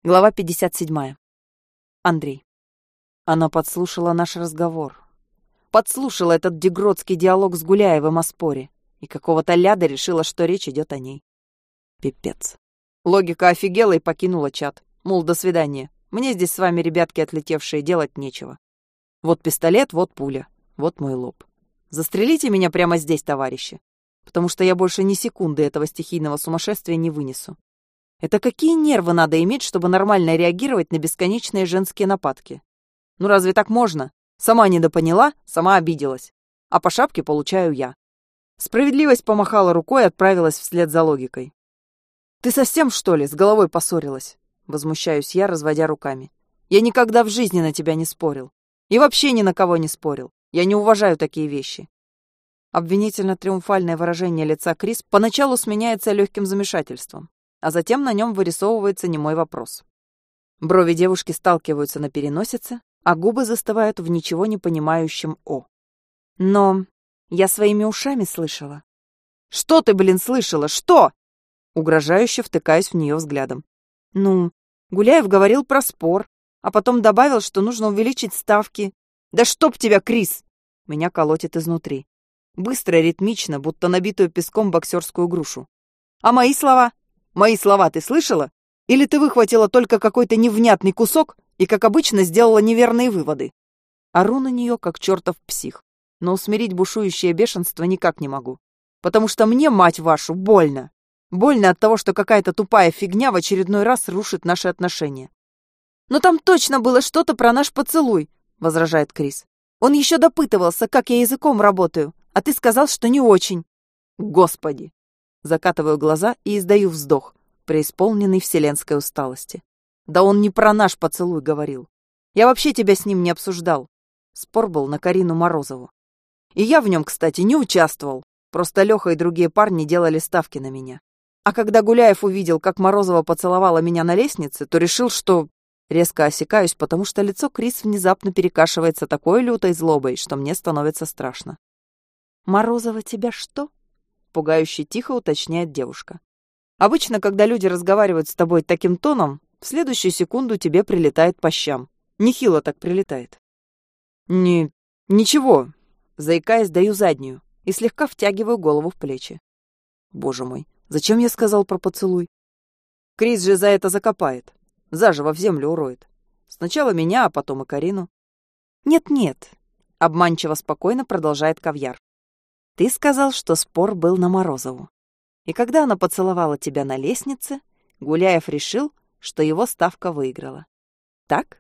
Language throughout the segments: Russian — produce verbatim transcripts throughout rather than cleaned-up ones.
Глава пятьдесят седьмая. Андрей. Она подслушала наш разговор. Подслушала этот дегродский диалог с Гуляевым о споре. И какого-то ляда решила, что речь идет о ней. Пипец. Логика офигела и покинула чат. Мол, до свидания. Мне здесь с вами, ребятки отлетевшие, делать нечего. Вот пистолет, вот пуля, вот мой лоб. Застрелите меня прямо здесь, товарищи. Потому что я больше ни секунды этого стихийного сумасшествия не вынесу. Это какие нервы надо иметь, чтобы нормально реагировать на бесконечные женские нападки? Ну разве так можно? Сама недопоняла, сама обиделась. А по шапке получаю я. Справедливость помахала рукой и отправилась вслед за логикой. «Ты совсем, что ли, с головой поссорилась?» Возмущаюсь я, разводя руками. «Я никогда в жизни на тебя не спорил. И вообще ни на кого не спорил. Я не уважаю такие вещи». Обвинительно-триумфальное выражение лица Крис поначалу сменяется легким замешательством, а затем на нем вырисовывается немой вопрос. Брови девушки сталкиваются на переносице, а губы застывают в ничего не понимающем «о». «Но я своими ушами слышала». «Что ты, блин, слышала? Что?» Угрожающе втыкаюсь в нее взглядом. «Ну, Гуляев говорил про спор, а потом добавил, что нужно увеличить ставки. Да чтоб тебя, Крис!» Меня колотит изнутри. Быстро, ритмично, будто набитую песком боксерскую грушу. «А мои слова? Мои слова ты слышала? Или ты выхватила только какой-то невнятный кусок и, как обычно, сделала неверные выводы?» Ору на нее, как чертов псих, но усмирить бушующее бешенство никак не могу. Потому что мне, мать вашу, больно. Больно от того, что какая-то тупая фигня в очередной раз рушит наши отношения. «Но там точно было что-то про наш поцелуй», — возражает Крис. «Он еще допытывался, как я языком работаю, а ты сказал, что не очень». «Господи!» Закатываю глаза и издаю вздох, преисполненный вселенской усталости. «Да он не про наш поцелуй говорил. Я вообще тебя с ним не обсуждал». Спор был на Карину Морозову. И я в нем, кстати, не участвовал. Просто Леха и другие парни делали ставки на меня. А когда Гуляев увидел, как Морозова поцеловала меня на лестнице, то решил, что... Резко осекаюсь, потому что лицо Крис внезапно перекашивается такой лютой злобой, что мне становится страшно. «Морозова тебя что?» — пугающе тихо уточняет девушка. «Обычно, когда люди разговаривают с тобой таким тоном, в следующую секунду тебе прилетает по щам. Нехило так прилетает». «Не... ничего», — заикаясь, даю заднюю и слегка втягиваю голову в плечи. Боже мой, зачем я сказал про поцелуй? Крис же за это закопает. Заживо в землю уроет. Сначала меня, а потом и Карину. «Нет-нет», — обманчиво спокойно продолжает Ковьяр. «Ты сказал, что спор был на Морозову. И когда она поцеловала тебя на лестнице, Гуляев решил, что его ставка выиграла. Так?»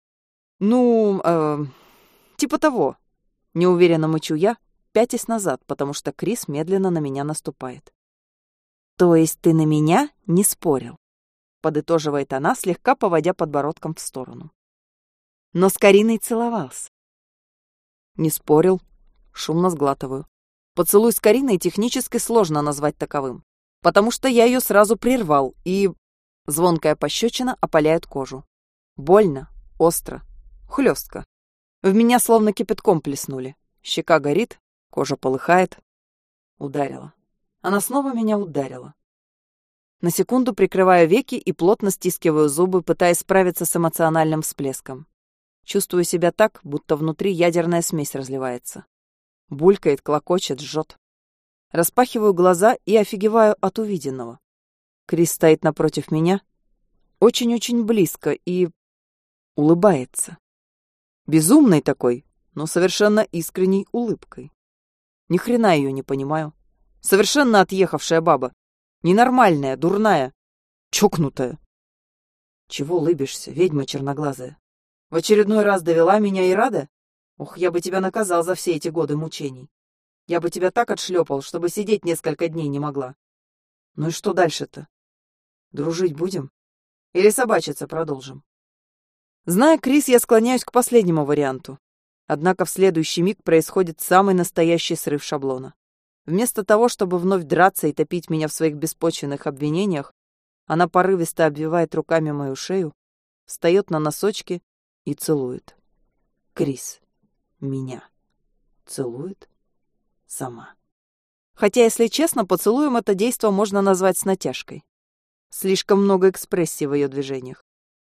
«Ну, э, типа того», — неуверенно мычу я, пятясь назад, потому что Крис медленно на меня наступает. «То есть ты на меня не спорил?» — подытоживает она, слегка поводя подбородком в сторону. «Но с Кариной целовался». «Не спорил», — шумно сглатываю. Поцелуй с Кариной технически сложно назвать таковым, потому что я ее сразу прервал, и... Звонкая пощечина опаляет кожу. Больно, остро, хлестко. В меня словно кипятком плеснули. Щека горит, кожа полыхает. Ударила. Она снова меня ударила. На секунду прикрываю веки и плотно стискиваю зубы, пытаясь справиться с эмоциональным всплеском. Чувствую себя так, будто внутри ядерная смесь разливается. Булькает, клокочет, жжет. Распахиваю глаза и офигеваю от увиденного. Крис стоит напротив меня, очень-очень близко, и... улыбается. Безумной такой, но совершенно искренней улыбкой. Ни хрена ее не понимаю. Совершенно отъехавшая баба. Ненормальная, дурная, чокнутая. Чего улыбишься, ведьма черноглазая? В очередной раз довела меня и рада? Ох, я бы тебя наказал за все эти годы мучений. Я бы тебя так отшлепал, чтобы сидеть несколько дней не могла. Ну и что дальше-то? Дружить будем? Или собачиться продолжим? Зная Крис, я склоняюсь к последнему варианту. Однако в следующий миг происходит самый настоящий срыв шаблона. Вместо того, чтобы вновь драться и топить меня в своих беспочвенных обвинениях, она порывисто обвивает руками мою шею, встает на носочки и целует. Крис меня целует сама. Хотя, если честно, поцелуем это действо можно назвать с натяжкой. Слишком много экспрессии в ее движениях.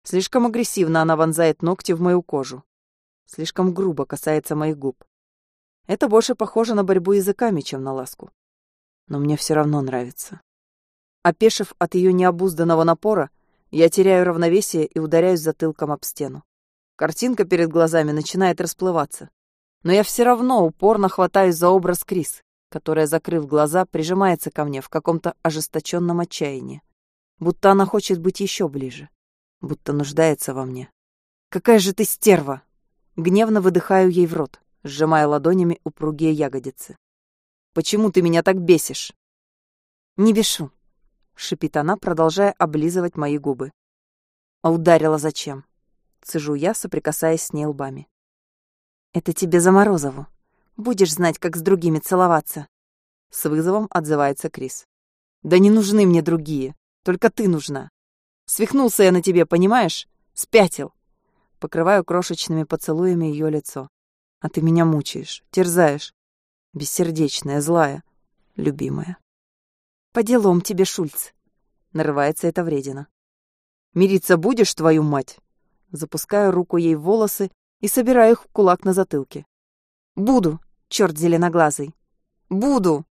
Слишком агрессивно она вонзает ногти в мою кожу. Слишком грубо касается моих губ. Это больше похоже на борьбу языками, чем на ласку. Но мне все равно нравится. Опешив от ее необузданного напора, я теряю равновесие и ударяюсь затылком об стену. Картинка перед глазами начинает расплываться. Но я все равно упорно хватаюсь за образ Крис, которая, закрыв глаза, прижимается ко мне в каком-то ожесточенном отчаянии. Будто она хочет быть еще ближе. Будто нуждается во мне. «Какая же ты стерва!» Гневно выдыхаю ей в рот, сжимая ладонями упругие ягодицы. «Почему ты меня так бесишь?» «Не бешу», — шипит она, продолжая облизывать мои губы. «А ударила зачем?» — цежу я, соприкасаясь с ней лбами. «Это тебе за Морозову. Будешь знать, как с другими целоваться». С вызовом отзывается Крис. «Да не нужны мне другие. Только ты нужна. Свихнулся я на тебе, понимаешь? Спятил». Покрываю крошечными поцелуями ее лицо. «А ты меня мучаешь, терзаешь. Бессердечная, злая, любимая». «По делам тебе, Шульц», — нарывается эта вредина. «Мириться будешь, твою мать?» Запускаю руку ей в волосы и собираю их в кулак на затылке. «Буду, черт зеленоглазый. Буду!»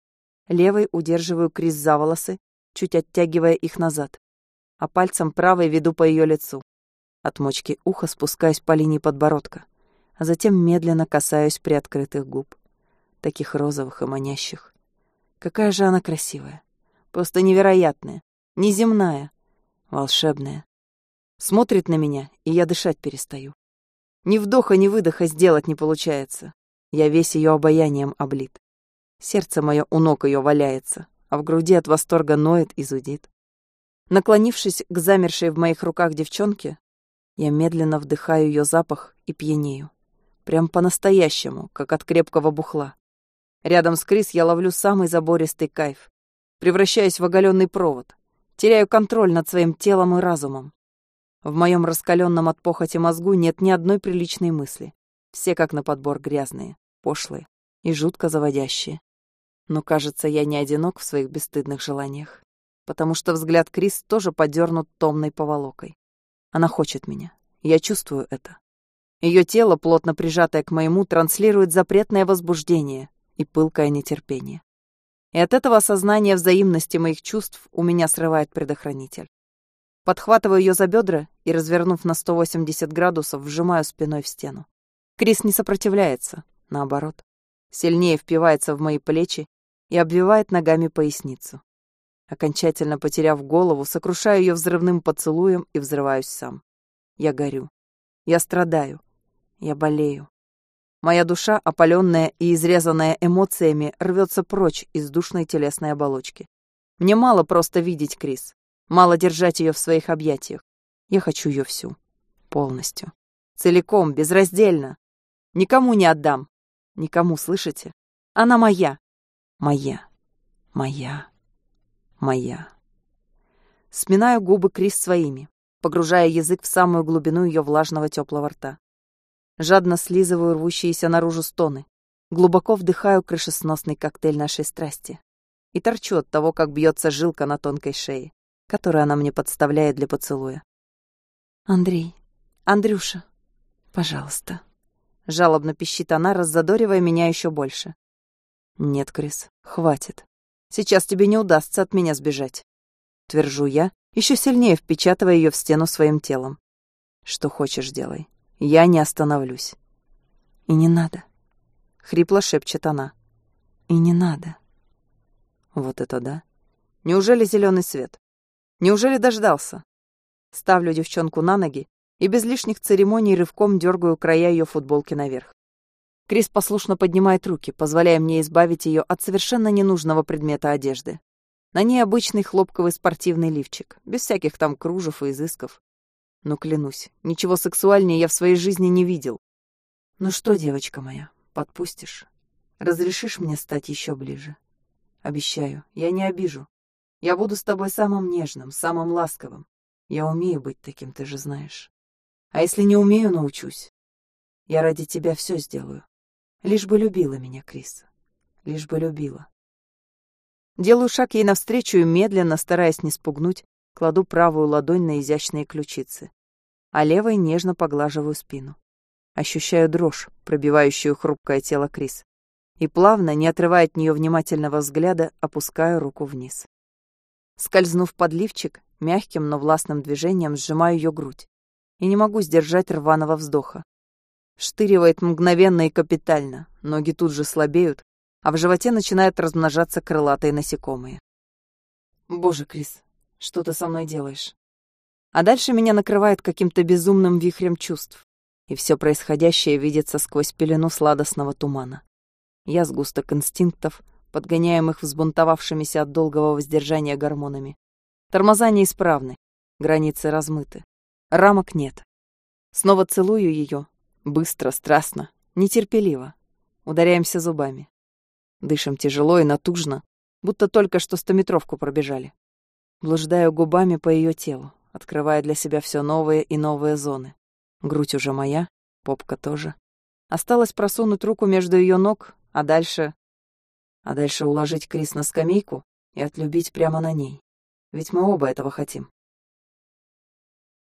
Левой удерживаю Крис за волосы, чуть оттягивая их назад, а пальцем правой веду по ее лицу. От мочки уха спускаюсь по линии подбородка, а затем медленно касаюсь приоткрытых губ, таких розовых и манящих. Какая же она красивая, просто невероятная, неземная, волшебная. Смотрит на меня, и я дышать перестаю. Ни вдоха, ни выдоха сделать не получается. Я весь ее обаянием облит. Сердце мое у ног ее валяется, а в груди от восторга ноет и зудит. Наклонившись к замершей в моих руках девчонке, я медленно вдыхаю ее запах и пьянею. Прям по-настоящему, как от крепкого бухла. Рядом с Крис я ловлю самый забористый кайф. Превращаюсь в оголенный провод. Теряю контроль над своим телом и разумом. В моем раскаленном от похоти мозгу нет ни одной приличной мысли. Все как на подбор грязные, пошлые и жутко заводящие. Но, кажется, я не одинок в своих бесстыдных желаниях, потому что взгляд Крис тоже подернут томной поволокой. Она хочет меня. Я чувствую это. Ее тело, плотно прижатое к моему, транслирует запретное возбуждение и пылкое нетерпение. И от этого осознания взаимности моих чувств у меня срывает предохранитель. Подхватываю ее за бедра и, развернув на сто восемьдесят градусов, вжимаю спиной в стену. Крис не сопротивляется, наоборот. Сильнее впивается в мои плечи и обвивает ногами поясницу. Окончательно потеряв голову, сокрушаю ее взрывным поцелуем и взрываюсь сам. Я горю. Я страдаю. Я болею. Моя душа, опаленная и изрезанная эмоциями, рвется прочь из душной телесной оболочки. Мне мало просто видеть Крис. Мало держать ее в своих объятиях. Я хочу ее всю. Полностью. Целиком, безраздельно. Никому не отдам. Никому, слышите? Она моя. Моя. Моя. Моя. Сминаю губы Крис своими, погружая язык в самую глубину ее влажного теплого рта. Жадно слизываю рвущиеся наружу стоны, глубоко вдыхаю крышесносный коктейль нашей страсти и торчу от того, как бьется жилка на тонкой шее, которую она мне подставляет для поцелуя. «Андрей, Андрюша, пожалуйста», — жалобно пищит она, раззадоривая меня еще больше. «Нет, Крис, хватит. Сейчас тебе не удастся от меня сбежать», — твержу я, еще сильнее впечатывая ее в стену своим телом. «Что хочешь, делай. Я не остановлюсь». «И не надо», — хрипло шепчет она. «И не надо». Вот это да. Неужели зеленый свет? Неужели дождался? Ставлю девчонку на ноги и без лишних церемоний рывком дергаю края ее футболки наверх. Крис послушно поднимает руки, позволяя мне избавить ее от совершенно ненужного предмета одежды. На ней обычный хлопковый спортивный лифчик, без всяких там кружев и изысков. Но клянусь, ничего сексуальнее я в своей жизни не видел. Ну что, девочка моя, подпустишь? Разрешишь мне стать еще ближе? Обещаю, я не обижу. Я буду с тобой самым нежным, самым ласковым. Я умею быть таким, ты же знаешь. А если не умею, научусь. Я ради тебя все сделаю. Лишь бы любила меня, Крис. Лишь бы любила. Делаю шаг ей навстречу и медленно, стараясь не спугнуть, кладу правую ладонь на изящные ключицы, а левой нежно поглаживаю спину. Ощущаю дрожь, пробивающую хрупкое тело Крис, и плавно, не отрывая от нее внимательного взгляда, опускаю руку вниз. Скользнув под лифчик, мягким, но властным движением сжимаю ее грудь и не могу сдержать рваного вздоха. Штыривает мгновенно и капитально, ноги тут же слабеют, а в животе начинают размножаться крылатые насекомые. Боже, Крис, что ты со мной делаешь? А дальше меня накрывает каким-то безумным вихрем чувств, и все происходящее видится сквозь пелену сладостного тумана. Я сгусток инстинктов, подгоняемых взбунтовавшимися от долгого воздержания гормонами. Тормоза неисправны, границы размыты, рамок нет. Снова целую ее, быстро, страстно, нетерпеливо. Ударяемся зубами. Дышим тяжело и натужно, будто только что стометровку пробежали. Блуждаю губами по ее телу, открывая для себя все новые и новые зоны. Грудь уже моя, попка тоже. Осталось просунуть руку между ее ног, а дальше... А дальше уложить Крис на скамейку и отлюбить прямо на ней. Ведь мы оба этого хотим.